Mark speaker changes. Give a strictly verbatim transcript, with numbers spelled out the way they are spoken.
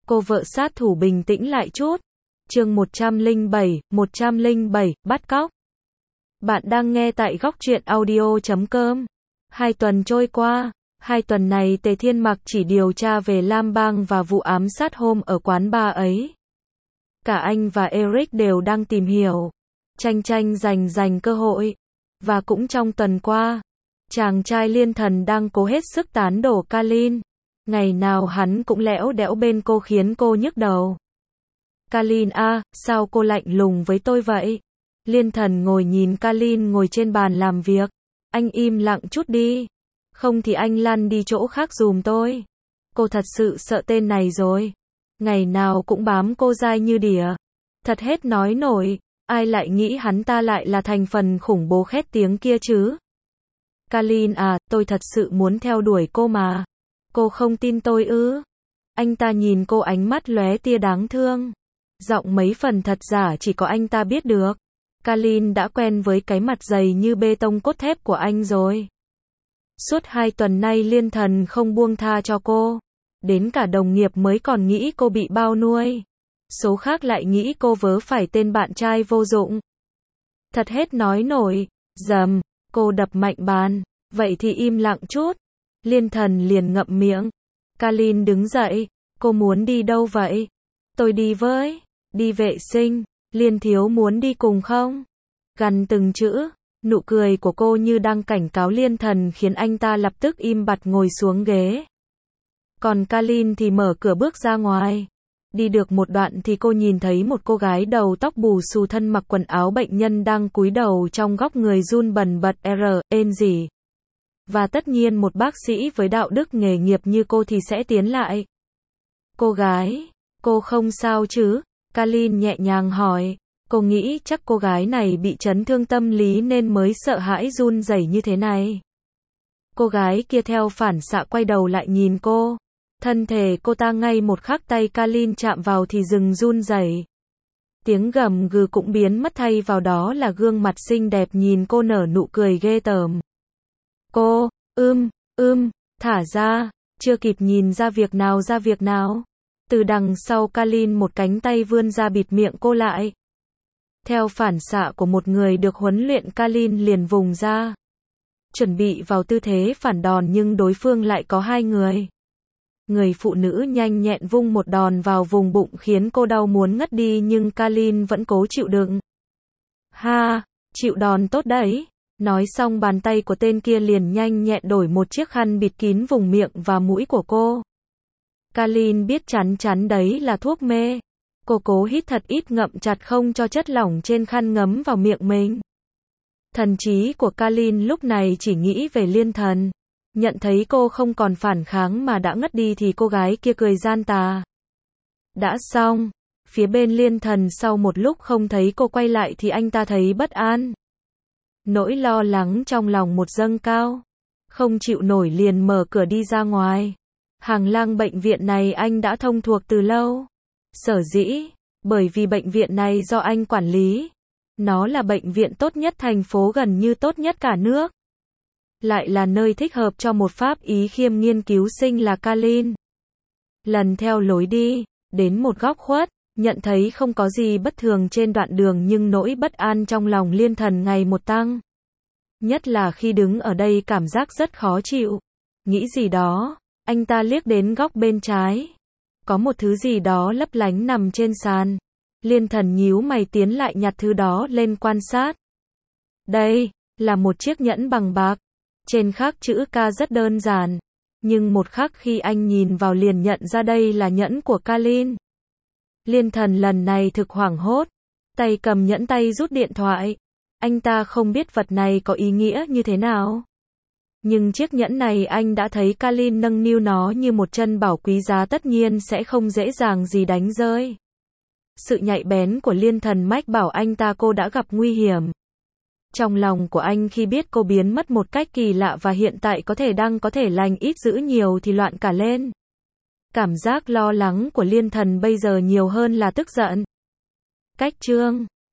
Speaker 1: Cô vợ sát thủ bình tĩnh lại chút. Chương một trăm lẻ bảy, một trăm lẻ bảy, bắt cóc. Bạn đang nghe tại góc truyện audio chấm com. Hai tuần trôi qua, hai tuần này Tề Thiên Mặc chỉ điều tra về Lam Bang và vụ ám sát hôm ở quán bar ấy. Cả anh và Eric đều đang tìm hiểu, tranh tranh giành giành cơ hội. Và cũng trong tuần qua, chàng trai Liên Thần đang cố hết sức tán đổ Kalin. Ngày nào hắn cũng lẽo đẽo bên cô khiến cô nhức đầu. Kalin à, sao cô lạnh lùng với tôi vậy? Liên Thần ngồi nhìn Kalin ngồi trên bàn làm việc. Anh im lặng chút đi. Không thì anh lăn đi chỗ khác giùm tôi. Cô thật sự sợ tên này rồi. Ngày nào cũng bám cô dai như đỉa. Thật hết nói nổi. Ai lại nghĩ hắn ta lại là thành phần khủng bố khét tiếng kia chứ? Kalin à, tôi thật sự muốn theo đuổi cô mà. Cô không tin tôi ư? Anh ta nhìn cô ánh mắt lóe tia đáng thương. Giọng mấy phần thật giả chỉ có anh ta biết được. Kalin đã quen với cái mặt dày như bê tông cốt thép của anh rồi. Suốt hai tuần nay Liên Thần không buông tha cho cô. Đến cả đồng nghiệp mới còn nghĩ cô bị bao nuôi. Số khác lại nghĩ cô vớ phải tên bạn trai vô dụng. Thật hết nói nổi. Dầm, cô đập mạnh bàn. Vậy thì im lặng chút. Liên Thần liền ngậm miệng. Kalin đứng dậy. Cô muốn đi đâu vậy? Tôi đi với. Đi vệ sinh. Liên thiếu muốn đi cùng không? Gằn từng chữ. Nụ cười của cô như đang cảnh cáo Liên Thần khiến anh ta lập tức im bặt ngồi xuống ghế. Còn Kalin thì mở cửa bước ra ngoài. Đi được một đoạn thì cô nhìn thấy một cô gái đầu tóc bù xù thân mặc quần áo bệnh nhân đang cúi đầu trong góc người run bần bật R, ên gì. Và tất nhiên một bác sĩ với đạo đức nghề nghiệp như cô thì sẽ tiến lại. Cô gái, cô không sao chứ? Kalin nhẹ nhàng hỏi. Cô nghĩ chắc cô gái này bị chấn thương tâm lý nên mới sợ hãi run rẩy như thế này. Cô gái kia theo phản xạ quay đầu lại nhìn cô. Thân thể cô ta ngay một khắc tay Kalin chạm vào thì dừng run rẩy. Tiếng gầm gừ cũng biến mất thay vào đó là gương mặt xinh đẹp nhìn cô nở nụ cười ghê tởm. Cô, ưm, ưm, thả ra, chưa kịp nhìn ra việc nào ra việc nào. Từ đằng sau Kalin một cánh tay vươn ra bịt miệng cô lại. Theo phản xạ của một người được huấn luyện Kalin liền vùng ra. Chuẩn bị vào tư thế phản đòn nhưng đối phương lại có hai người. Người phụ nữ nhanh nhẹn vung một đòn vào vùng bụng khiến cô đau muốn ngất đi nhưng Kalin vẫn cố chịu đựng. Ha, chịu đòn tốt đấy. Nói xong bàn tay của tên kia liền nhanh nhẹn đổi một chiếc khăn bịt kín vùng miệng và mũi của cô. Kalin biết chắn chắn đấy là thuốc mê. Cô cố hít thật ít ngậm chặt không cho chất lỏng trên khăn ngấm vào miệng mình. Thần trí của Kalin lúc này chỉ nghĩ về Liên Thần. Nhận thấy cô không còn phản kháng mà đã ngất đi thì cô gái kia cười gian tà. Đã xong. Phía bên Liên Thần sau một lúc không thấy cô quay lại thì anh ta thấy bất an. Nỗi lo lắng trong lòng một dâng cao. Không chịu nổi liền mở cửa đi ra ngoài. Hàng lang bệnh viện này anh đã thông thuộc từ lâu. Sở dĩ, bởi vì bệnh viện này do anh quản lý. Nó là bệnh viện tốt nhất thành phố gần như tốt nhất cả nước. Lại là nơi thích hợp cho một pháp ý khiêm nghiên cứu sinh là Kalin. Lần theo lối đi, đến một góc khuất, nhận thấy không có gì bất thường trên đoạn đường nhưng nỗi bất an trong lòng Liên Thần ngày một tăng. Nhất là khi đứng ở đây cảm giác rất khó chịu. Nghĩ gì đó, anh ta liếc đến góc bên trái. Có một thứ gì đó lấp lánh nằm trên sàn. Liên Thần nhíu mày tiến lại nhặt thứ đó lên quan sát. Đây, là một chiếc nhẫn bằng bạc. Trên khắc chữ K rất đơn giản. Nhưng một khắc khi anh nhìn vào liền nhận ra đây là nhẫn của Kalin. Liên Thần lần này thực hoảng hốt. Tay cầm nhẫn tay rút điện thoại. Anh ta không biết vật này có ý nghĩa như thế nào. Nhưng chiếc nhẫn này anh đã thấy Kalin nâng niu nó như một chân bảo quý giá tất nhiên sẽ không dễ dàng gì đánh rơi. Sự nhạy bén của Liên Thần mách bảo anh ta cô đã gặp nguy hiểm. Trong lòng của anh khi biết cô biến mất một cách kỳ lạ và hiện tại có thể đang có thể lành ít dữ nhiều thì loạn cả lên. Cảm giác lo lắng của Liên Thần bây giờ nhiều hơn là tức giận. Cách chương